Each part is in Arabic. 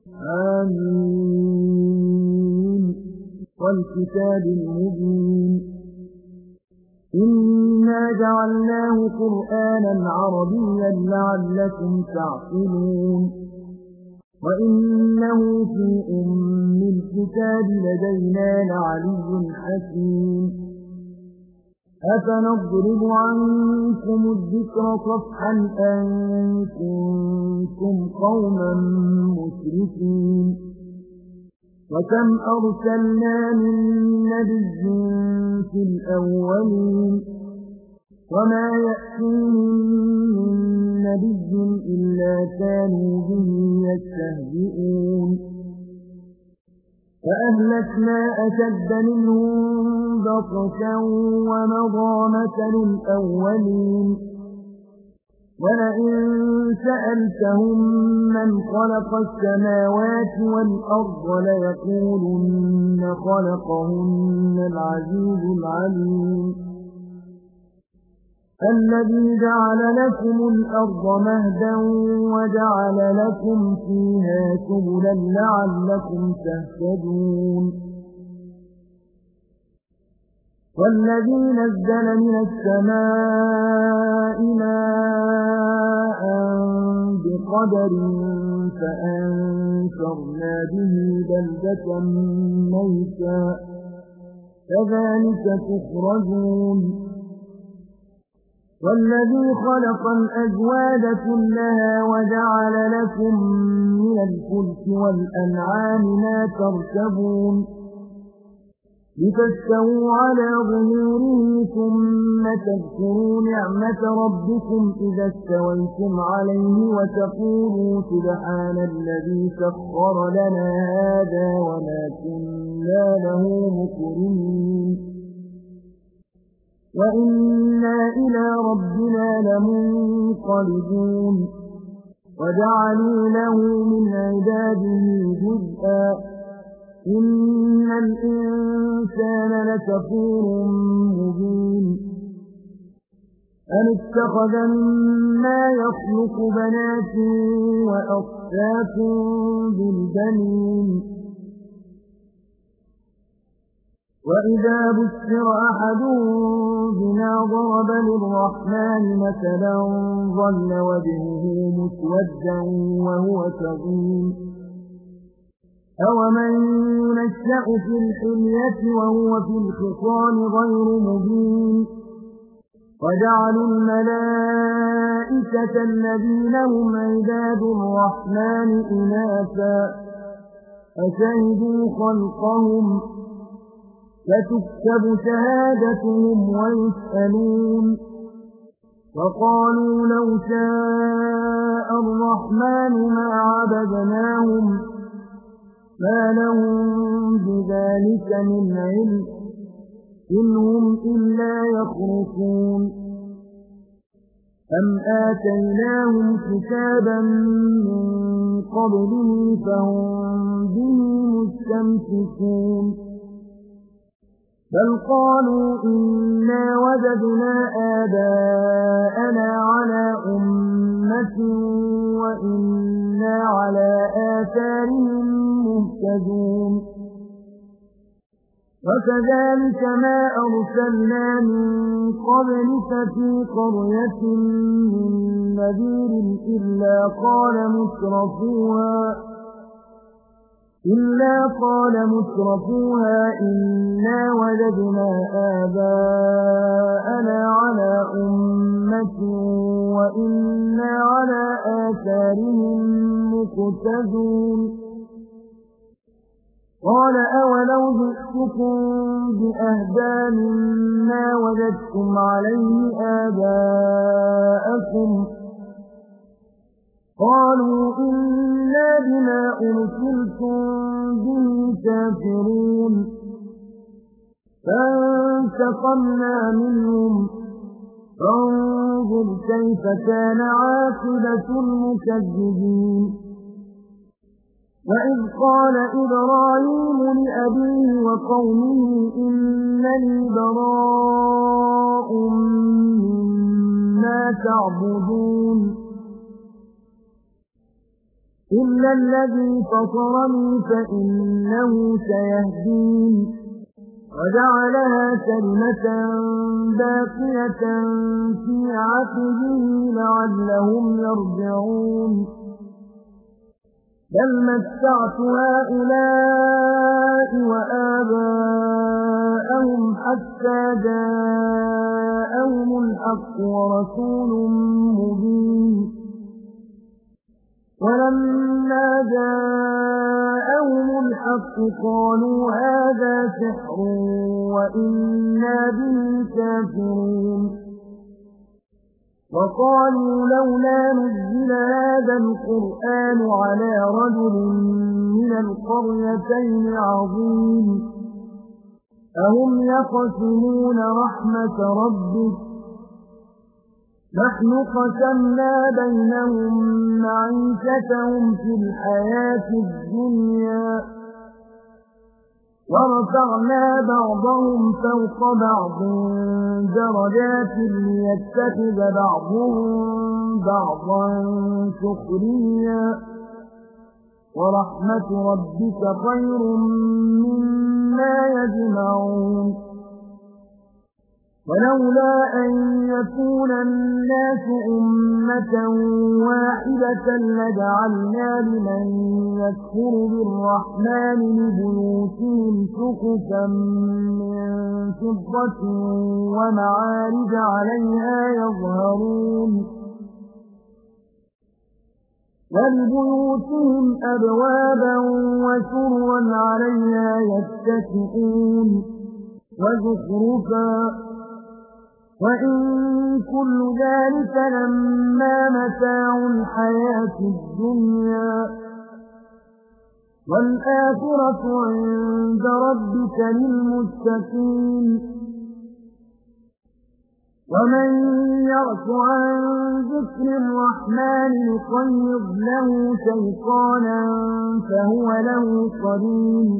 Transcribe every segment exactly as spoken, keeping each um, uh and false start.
آمين والكتاب المبين إنا جعلناه قرآنا عربيا لعلكم تعقلون وإنه في أم الكتاب لدينا لعلي حكيم أفنضرب عنكم الذكر صفحا أن كنتم قوما مسرفين وكم أرسلنا من نبي في الأولين وما يأتيهم من نبي إلا كانوا به يستهزئون فأهلكنا أشد منهم بطشا ومضى مثل الأولين ولئن سألتهم من خلق السماوات والأرض ليقولن خلقهن العزيز العليم الذي جعل لكم الأرض مهدا وجعل لكم فيها سبلا لعلكم تهتدون والذي نزل من السماء ماء بقدر فأنشرنا به بلدة ميتا كذلك تخرجون والذي خلق الأزواج كلها وجعل لكم من الفلك والأنعام ما تركبون لتستووا على ظهوره ثم تذكروا نعمة ربكم إذا استويتم عليه وتقولوا سبحان الذي سخر لنا هذا وما كنا له مقرنين وإنا إلى ربنا لمنقلبون وجعلوا له من عباده جزءا إن الإنسان لكفور مبين أم اتخذ مما يخلق بنات وأصفاكم بالبنين وإذا بشر أحدهم بما ضرب للرحمن مثلا ظل وجهه مسودا وهو كظيم أومن ينشأ في الحلية وهو في الخصام غير مبين وجعلوا الملائكة الذين هم عباد الرحمن إناثا أشهدوا خلقهم فتكتب شهادتهم ويسألون وقالوا لو شاء الرحمن ما عبدناهم ما لهم بذلك من علم إن هم إلا يخرصون أم آتيناهم كتابا من قبله فهم به مستمسكون بل قالوا إنا وجدنا آباءنا على أمة وإنا على آثارهم مهتدون وكذلك ما أرسلنا من قبلك في قرية من نذير إلا قال مترفوها إلا قال مترفوها إنا وجدنا آباءنا على أمة وإنا على آثارهم مقتدون قال أولو جئتكم بأهدى مما وجدتم عليه آباءكم قالوا إنا بما أرسلتم به كافرون فانتقمنا منهم فانظر كيف كان عاقبة المكذبين وإذ قال إبراهيم لأبيه وقومه إنني براء مما تعبدون إلا الذي فطرني فإنه سيهدين وجعلها كلمة باقية في عقبه لعلهم يرجعون بل متعت هؤلاء وآباءهم حتى جاءهم الحق ورسول مبين ولما جاءهم الحق قالوا هذا سحر وإنا به كافرون وقالوا لولا نزل هذا القرآن على رجل من القريتين عظيم أهم يقسمون رحمة ربك نحن قسمنا بينهم معيشتهم في الحياة الدنيا ورفعنا بعضهم فوق بعض درجات ليتخذ بعضهم بعضا سخريا ورحمة ربك خير مما يجمعون ولولا أن يكون الناس أمة واحدة لجعلنا لمن يكفر بالرحمن لبيوتهم سقفا من فضة ومعارج عليها يظهرون ولبيوتهم أبوابا وسرا عليها يتكئون وزخرفا وإن كل ذلك لما متاع الحياة الدنيا والآخرة عند ربك للمتقين ومن يعش عن ذكر الرحمن نقيض له شيطانا فهو له قرين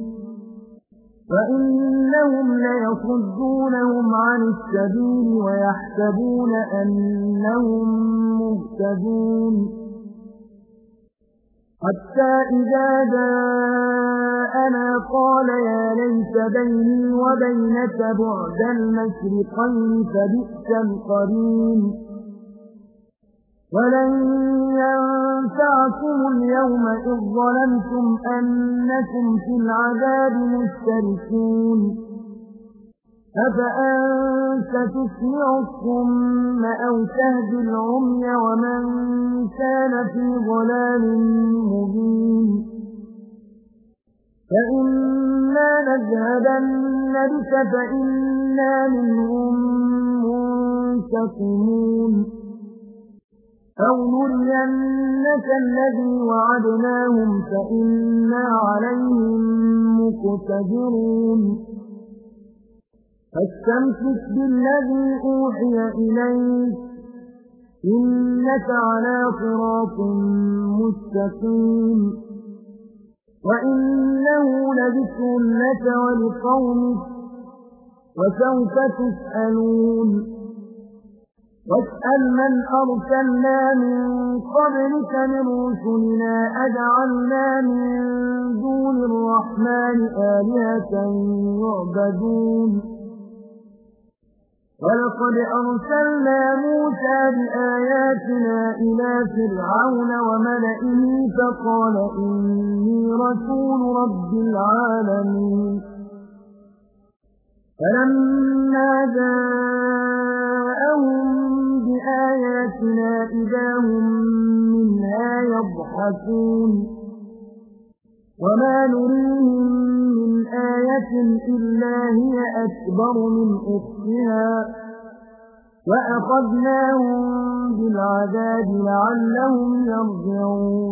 فإنهم ليصدونهم عن السبيل ويحسبون أنهم مهتدون حتى إذا جاءنا قال يا ليت بيني وبينك بعد المشرقين فبئس القرين ولن ينفعكم اليوم إذ ظلمتم أنكم في العذاب مشتركون أفأنت تسمع الصم أو تهدي العمي ومن كان في ضلال مبين فإما نذهبن بك فإنا منهم منتقمون أو نرينك الذي وعدناهم فإنا عليهم مقتدرون فاستمسك بالذي أوحي إليك إنك على صراط مستقيم وإنه لذكر لك ولقومك وسوف تسألون واسأل من أرسلنا من قبلك من رسلنا أجعلنا من دون الرحمن آلهة يعبدون ولقد أرسلنا موسى بآياتنا إلى فرعون وملئه فقال إني رسول رب العالمين فلما جاءهم بآياتنا إذا هم منها يضحكون وما نريهم من آية إلا هي أكبر من أختها وأخذناهم بالعذاب لعلهم يرجعون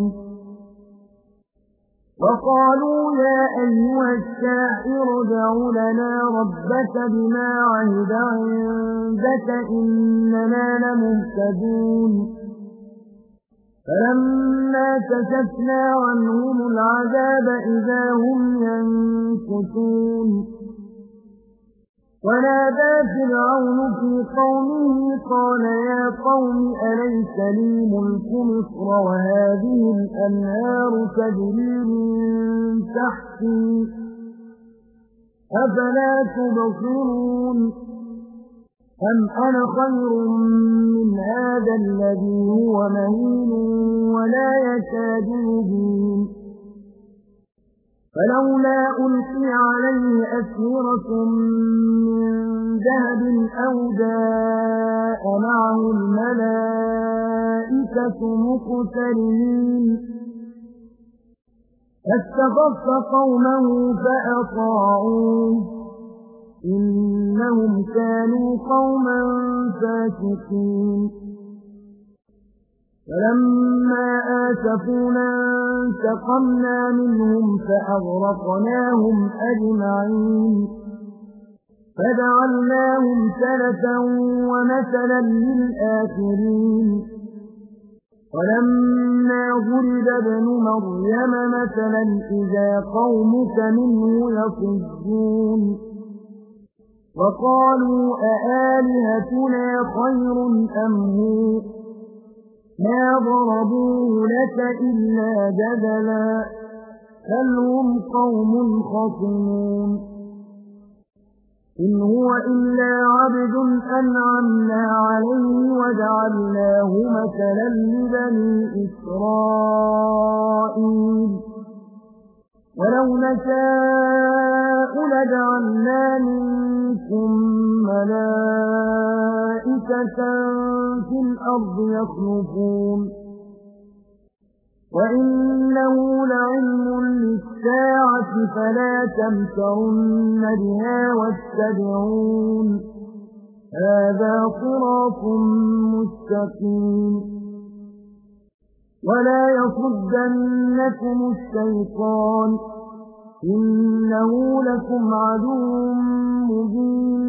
وقالوا يا أيها الساحر ادع لنا ربك بما عهد عندك إننا لمهتدون فلما كشفنا عنهم العذاب إذا هم ينكثون ونادى فرعون في قومه قال يا قوم أليس لي ملك مصر وهذه الأنهار تجري من تحتي أفلا تبصرون أم أنا خير من هذا الذي هو مهين ولا يكاد يبين فلولا ألقي عليه أسورة من ذهب أو جاء معه الملائكة مقترنين فاستخف قومه فأطاعوه إنهم كانوا قوما فاسقين فلما آسفونا انتقمنا منهم فأغرقناهم أجمعين فجعلناهم سلفا ومثلا للآخرين ولما ضرب ابن مريم مثلا إذا قومك منه يصدون وقالوا أآلهتنا خير أم هو ما ضربوه لك إلا جدلا بل هم قوم خصمون إن هو إلا عبد أنعمنا عليه وجعلناه مثلا لبني إسرائيل ولو نشاء لجعلنا منكم ملائكة في الأرض يخلفون وإنه لعلم للساعة فلا تمترن بها واتبعون هذا صراط مستقيم ولا يصدنكم الشيطان إنه لكم عدو مبين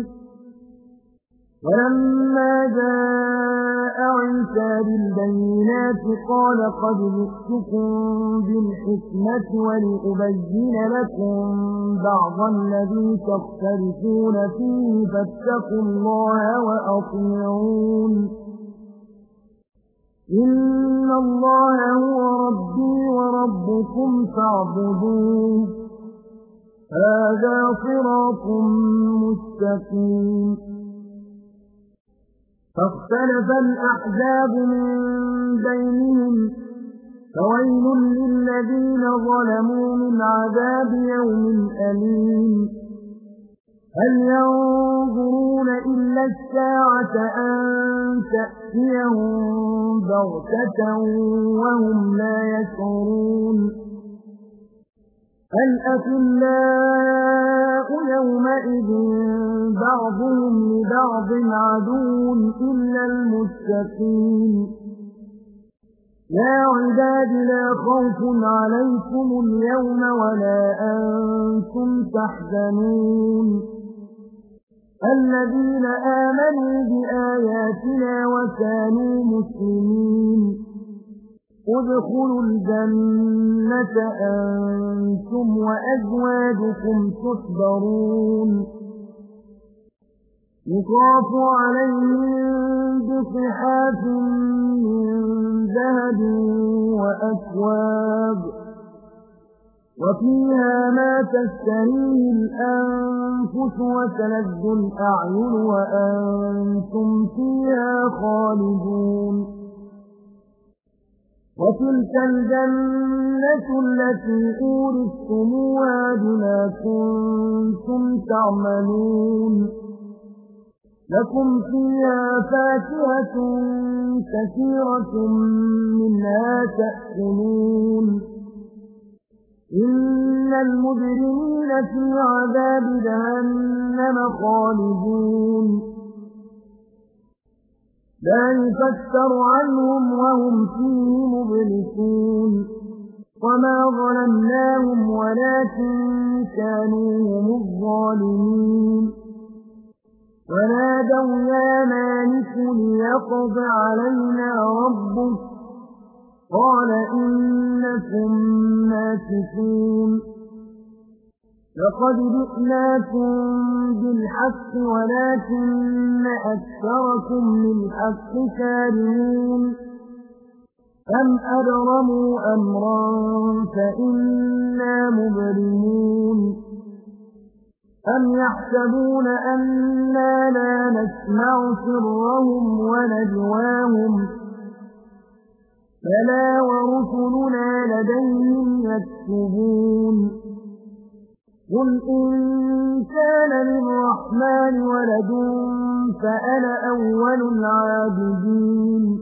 ولما جاء عيسى بالبينات قال قد جئتكم بالحكمة ولأبين لكم بعض الذي تختلفون فيه فاتقوا الله وأطيعون إن الله هو ربي وربكم فاعبدوه هذا صراط مستقيم فاختلف الأحزاب من بينهم فويل للذين ظلموا من عذاب يوم أليم هل ينظرون إلا الساعة أن تأتيهم بغتة وهم لا يشعرون الأخلاء يومئذ بعضهم لبعض عدو إلا المتقين يا عباد لا خوف عليكم اليوم ولا أنتم تحزنون الذين آمنوا بآياتنا وكانوا مسلمين ادخلوا الجنة أنتم وأزواجكم تحبرون يطاف عليهم بصحاف من ذهب وأكواب وفيها ما تشتهيه الأنفس وتلذ الأعين وأنتم فيها خالدون وتلك الجنة التي أورثتموها بما كنتم تعملون لكم فيها فاكهة كثيرة منها تأكلون إن المجرمين في عذاب جهنم خالدون لا يفتر عنهم وهم فيه مبلسون وما ظلمناهم ولكن كانوا هم الظالمين ونادوا يا مالك ليقض علينا ربك قال إنكم ماكثون لقد جئناكم بالحق ولكن أكثركم للحق كارهون أم أبرموا أمرا فإنا مبرمون أم يحسبون أنا لا نسمع سرهم ونجواهم بلى ورسلنا لديهم يكتبون قل إن كان للرحمن ولد فأنا أول العابدين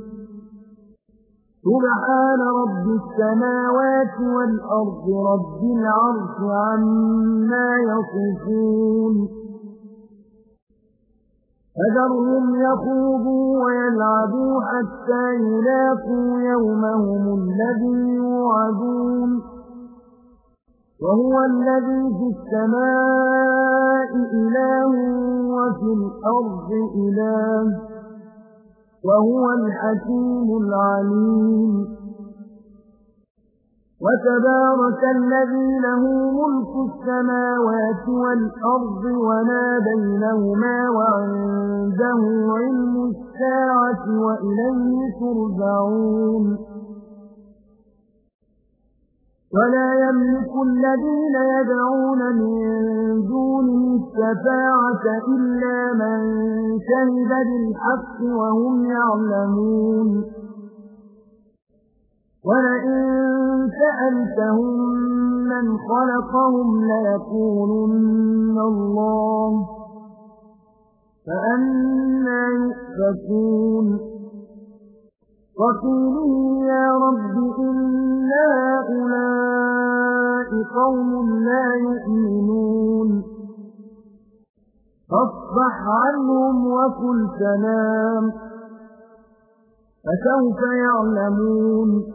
سبحان رب السماوات والأرض رب العرش عما يصفون فذرهم يخوضوا ويلعبوا حتى يلاقوا يومهم الذي يوعدون وهو الذي في السماء إله وفي الأرض إله وهو الحكيم العليم وتبارك الذي له ملك السماوات والأرض وما بينهما وعنده علم الساعة وإليه ترجعون ولا يملك الذين يدعون من دونه الشفاعة إلا من شهد بالحق وهم يعلمون ولئن سألتهم من خلقهم ليقولن الله فأنى يؤفكون وقيله يا رب إن هؤلاء قوم لا يؤمنون فاصفح عنهم وقل سلام فسوف يعلمون